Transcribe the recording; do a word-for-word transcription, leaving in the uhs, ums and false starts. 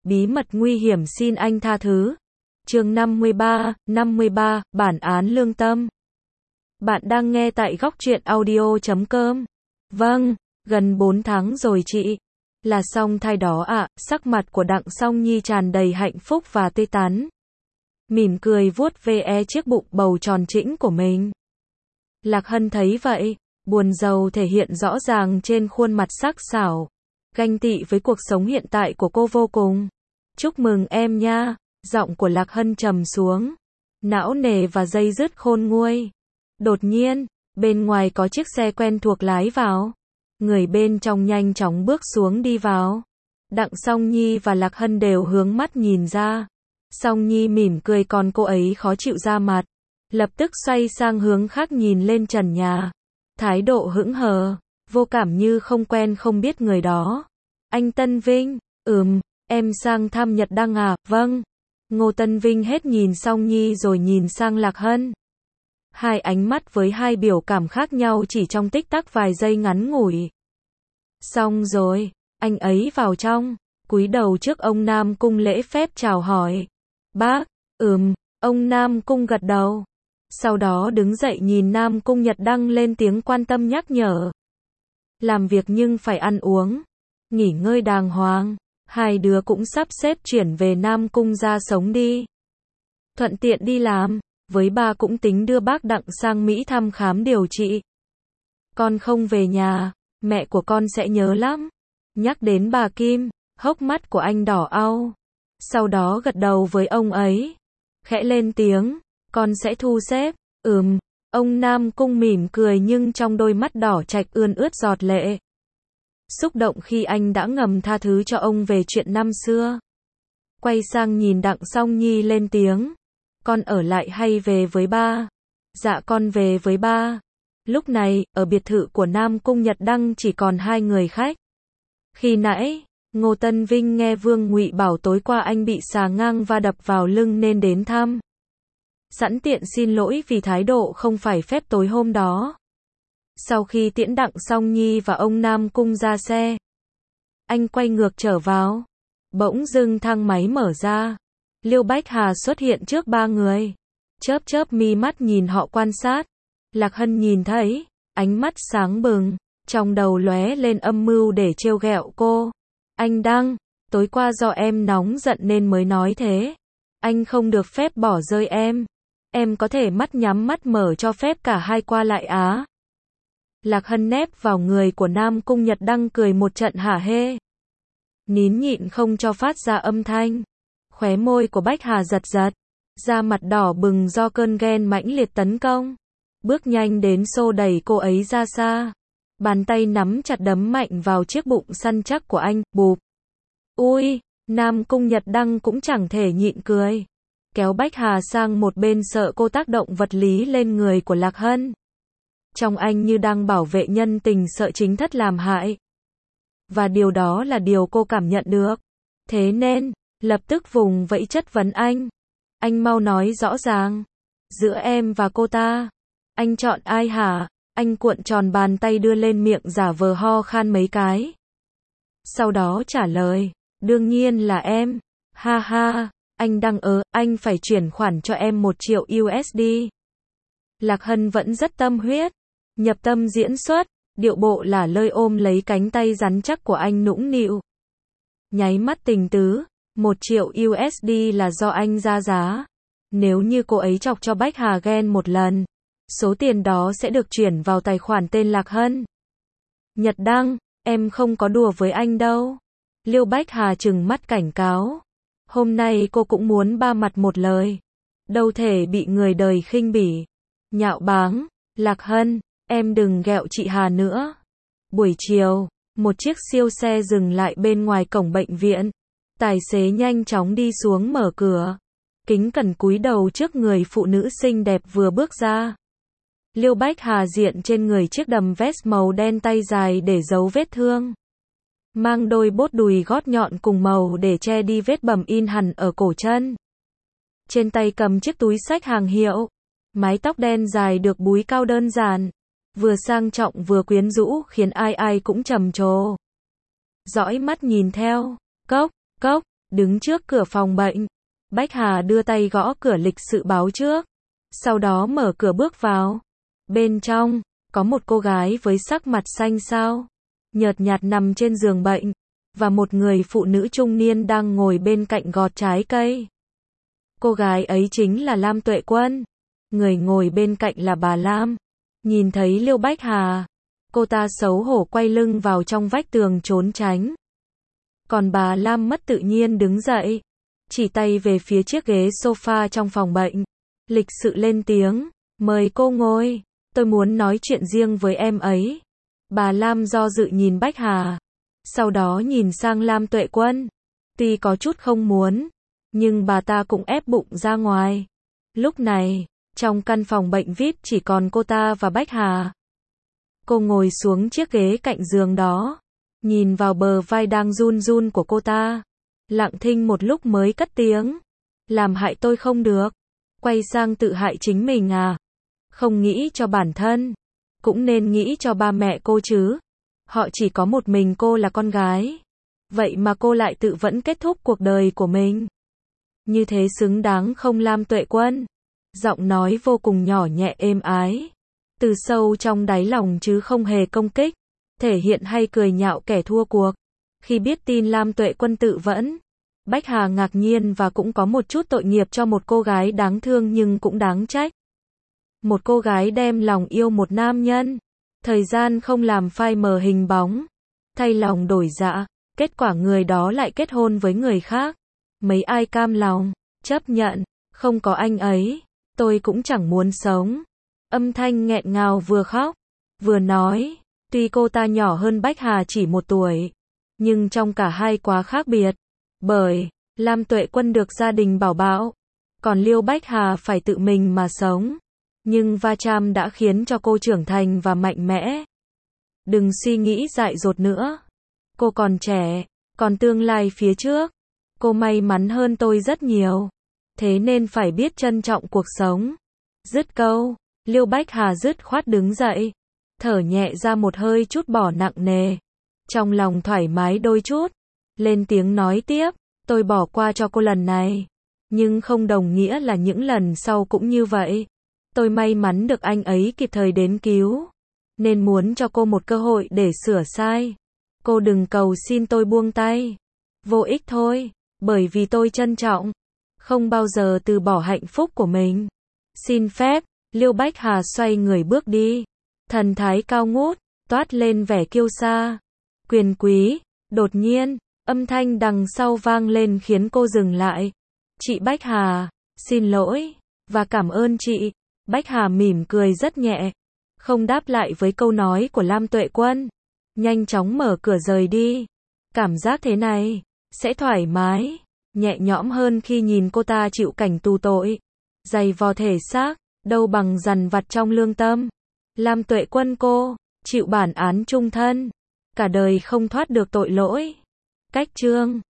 bí mật nguy hiểm xin anh tha thứ. Chương năm mươi ba, năm mươi ba, bản án lương tâm. Bạn đang nghe tại góc truyện audio chấm com. Vâng, gần bốn tháng rồi chị. Là song thai đó ạ, à, sắc mặt của Đặng Song Nhi tràn đầy hạnh phúc và tươi tắn. Mỉm cười vuốt ve chiếc bụng bầu tròn trĩnh của mình. Lạc Hân thấy vậy, buồn rầu thể hiện rõ ràng trên khuôn mặt sắc sảo. Ganh tị với cuộc sống hiện tại của cô vô cùng. Chúc mừng em nha, giọng của Lạc Hân trầm xuống. Não nề và dây dứt khôn nguôi. Đột nhiên, bên ngoài có chiếc xe quen thuộc lái vào. Người bên trong nhanh chóng bước xuống đi vào. Đặng Song Nhi và Lạc Hân đều hướng mắt nhìn ra. Song Nhi mỉm cười còn cô ấy khó chịu ra mặt. Lập tức xoay sang hướng khác nhìn lên trần nhà. Thái độ hững hờ, vô cảm như không quen không biết người đó. Anh Tân Vinh, ừm, em sang thăm Nhật Đăng à, vâng. Ngô Tân Vinh hết nhìn Song Nhi rồi nhìn sang Lạc Hân. Hai ánh mắt với hai biểu cảm khác nhau chỉ trong tích tắc vài giây ngắn ngủi. Xong rồi, anh ấy vào trong, cúi đầu trước ông Nam Cung lễ phép chào hỏi. Bác, ừm, ông Nam Cung gật đầu. Sau đó đứng dậy nhìn Nam Cung Nhật Đăng lên tiếng quan tâm nhắc nhở. Làm việc nhưng phải ăn uống, nghỉ ngơi đàng hoàng, hai đứa cũng sắp xếp chuyển về Nam Cung ra sống đi. Thuận tiện đi làm, với ba cũng tính đưa bác Đặng sang Mỹ thăm khám điều trị. Con không về nhà, mẹ của con sẽ nhớ lắm. Nhắc đến bà Kim, hốc mắt của anh đỏ au. Sau đó gật đầu với ông ấy. Khẽ lên tiếng, con sẽ thu xếp, ừm. Ông Nam Cung mỉm cười nhưng trong đôi mắt đỏ trạch ươn ướt giọt lệ. Xúc động khi anh đã ngầm tha thứ cho ông về chuyện năm xưa. Quay sang nhìn Đặng Song Nhi lên tiếng. Con ở lại hay về với ba? Dạ con về với ba. Lúc này, ở biệt thự của Nam Cung Nhật Đăng chỉ còn hai người khách. Khi nãy, Ngô Tân Vinh nghe Vương Ngụy bảo tối qua anh bị xà ngang va đập vào lưng nên đến thăm. Sẵn tiện xin lỗi vì thái độ không phải phép tối hôm đó. Sau khi tiễn Đặng Song Nhi và ông Nam Cung ra xe, anh quay ngược trở vào. Bỗng dưng thang máy mở ra. Liêu Bách Hà xuất hiện trước ba người. Chớp chớp mi mắt nhìn họ quan sát. Lạc Hân nhìn thấy, ánh mắt sáng bừng, trong đầu lóe lên âm mưu để trêu ghẹo cô. Anh Đăng, tối qua do em nóng giận nên mới nói thế. Anh không được phép bỏ rơi em. Em có thể mắt nhắm mắt mở cho phép cả hai qua lại á. Lạc Hân nép vào người của Nam Cung Nhật Đăng cười một trận hả hê. Nín nhịn không cho phát ra âm thanh. Khóe môi của Bách Hà giật giật. Da mặt đỏ bừng do cơn ghen mãnh liệt tấn công. Bước nhanh đến xô đẩy cô ấy ra xa. Bàn tay nắm chặt đấm mạnh vào chiếc bụng săn chắc của anh, bụp. Ui, Nam Cung Nhật Đăng cũng chẳng thể nhịn cười. Kéo Bách Hà sang một bên sợ cô tác động vật lý lên người của Lạc Hân. Trong anh như đang bảo vệ nhân tình sợ chính thất làm hại. Và điều đó là điều cô cảm nhận được. Thế nên, lập tức vùng vẫy chất vấn anh. Anh mau nói rõ ràng. Giữa em và cô ta, anh chọn ai hả? Anh cuộn tròn bàn tay đưa lên miệng giả vờ ho khan mấy cái. Sau đó trả lời, đương nhiên là em. Ha ha, anh Đăng ớ, anh phải chuyển khoản cho em một triệu u ét đê. Lạc Hân vẫn rất tâm huyết, nhập tâm diễn xuất, điệu bộ là lơi ôm lấy cánh tay rắn chắc của anh nũng nịu. Nháy mắt tình tứ, một triệu u ét đê là do anh ra giá. Nếu như cô ấy chọc cho Bách Hà ghen một lần, số tiền đó sẽ được chuyển vào tài khoản tên Lạc Hân. Nhật Đăng, em không có đùa với anh đâu. Liêu Bách Hà trừng mắt cảnh cáo. Hôm nay cô cũng muốn ba mặt một lời. Đâu thể bị người đời khinh bỉ. Nhạo báng, Lạc Hân, em đừng ghẹo chị Hà nữa. Buổi chiều, một chiếc siêu xe dừng lại bên ngoài cổng bệnh viện. Tài xế nhanh chóng đi xuống mở cửa. Kính cẩn cúi đầu trước người phụ nữ xinh đẹp vừa bước ra. Liêu Bách Hà diện trên người chiếc đầm vest màu đen tay dài để giấu vết thương. Mang đôi bốt đùi gót nhọn cùng màu để che đi vết bầm in hẳn ở cổ chân. Trên tay cầm chiếc túi xách hàng hiệu. Mái tóc đen dài được búi cao đơn giản. Vừa sang trọng vừa quyến rũ khiến ai ai cũng trầm trồ. Dõi mắt nhìn theo. Cốc, cốc, Đứng trước cửa phòng bệnh, Bách Hà đưa tay gõ cửa lịch sự báo trước, sau đó mở cửa bước vào. Bên trong, có một cô gái với sắc mặt xanh xao, nhợt nhạt nằm trên giường bệnh, và một người phụ nữ trung niên đang ngồi bên cạnh gọt trái cây. Cô gái ấy chính là Lam Tuệ Quân. Người ngồi bên cạnh là bà Lam. Nhìn thấy Liêu Bách Hà, cô ta xấu hổ quay lưng vào trong vách tường trốn tránh. Còn bà Lam mất tự nhiên đứng dậy, chỉ tay về phía chiếc ghế sofa trong phòng bệnh, lịch sự lên tiếng, mời cô ngồi, tôi muốn nói chuyện riêng với em ấy. Bà Lam do dự nhìn Bách Hà, sau đó nhìn sang Lam Tuệ Quân. Tuy có chút không muốn, nhưng bà ta cũng ép bụng ra ngoài. Lúc này, trong căn phòng bệnh vi ai pi chỉ còn cô ta và Bách Hà. Cô ngồi xuống chiếc ghế cạnh giường đó, nhìn vào bờ vai đang run run của cô ta, lặng thinh một lúc mới cất tiếng. Làm hại tôi không được, quay sang tự hại chính mình à? Không nghĩ cho bản thân, cũng nên nghĩ cho ba mẹ cô chứ. Họ chỉ có một mình cô là con gái. Vậy mà cô lại tự vẫn kết thúc cuộc đời của mình. Như thế xứng đáng không Lam Tuệ Quân? Giọng nói vô cùng nhỏ nhẹ êm ái, từ sâu trong đáy lòng chứ không hề công kích, thể hiện hay cười nhạo kẻ thua cuộc. Khi biết tin Lam Tuệ Quân tự vẫn, Bách Hà ngạc nhiên và cũng có một chút tội nghiệp cho một cô gái đáng thương nhưng cũng đáng trách. Một cô gái đem lòng yêu một nam nhân, thời gian không làm phai mờ hình bóng, thay lòng đổi dạ, kết quả người đó lại kết hôn với người khác. Mấy ai cam lòng, chấp nhận, không có anh ấy, tôi cũng chẳng muốn sống. Âm thanh nghẹn ngào vừa khóc, vừa nói, tuy cô ta nhỏ hơn Bách Hà chỉ một tuổi, nhưng trong cả hai quá khác biệt. Bởi, Lam Tuệ Quân được gia đình bảo bạo, còn Liêu Bách Hà phải tự mình mà sống. Nhưng va chạm đã khiến cho cô trưởng thành và mạnh mẽ. Đừng suy nghĩ dại dột nữa. Cô còn trẻ, còn tương lai phía trước. Cô may mắn hơn tôi rất nhiều. Thế nên phải biết trân trọng cuộc sống. Dứt câu, Liêu Bách Hà dứt khoát đứng dậy, thở nhẹ ra một hơi chút bỏ nặng nề. Trong lòng thoải mái đôi chút, lên tiếng nói tiếp, tôi bỏ qua cho cô lần này. Nhưng không đồng nghĩa là những lần sau cũng như vậy. Tôi may mắn được anh ấy kịp thời đến cứu, nên muốn cho cô một cơ hội để sửa sai. Cô đừng cầu xin tôi buông tay. Vô ích thôi, bởi vì tôi trân trọng, không bao giờ từ bỏ hạnh phúc của mình. Xin phép, Liêu Bách Hà xoay người bước đi. Thần thái cao ngút, toát lên vẻ kiêu sa, quyền quý. Đột nhiên, âm thanh đằng sau vang lên khiến cô dừng lại. Chị Bách Hà, xin lỗi, và cảm ơn chị. Bách Hà mỉm cười rất nhẹ, không đáp lại với câu nói của Lam Tuệ Quân. Nhanh chóng mở cửa rời đi. Cảm giác thế này, sẽ thoải mái, nhẹ nhõm hơn khi nhìn cô ta chịu cảnh tù tội. Dày vò thể xác, đâu bằng dằn vặt trong lương tâm. Lam Tuệ Quân cô, chịu bản án chung thân, cả đời không thoát được tội lỗi. Cách chương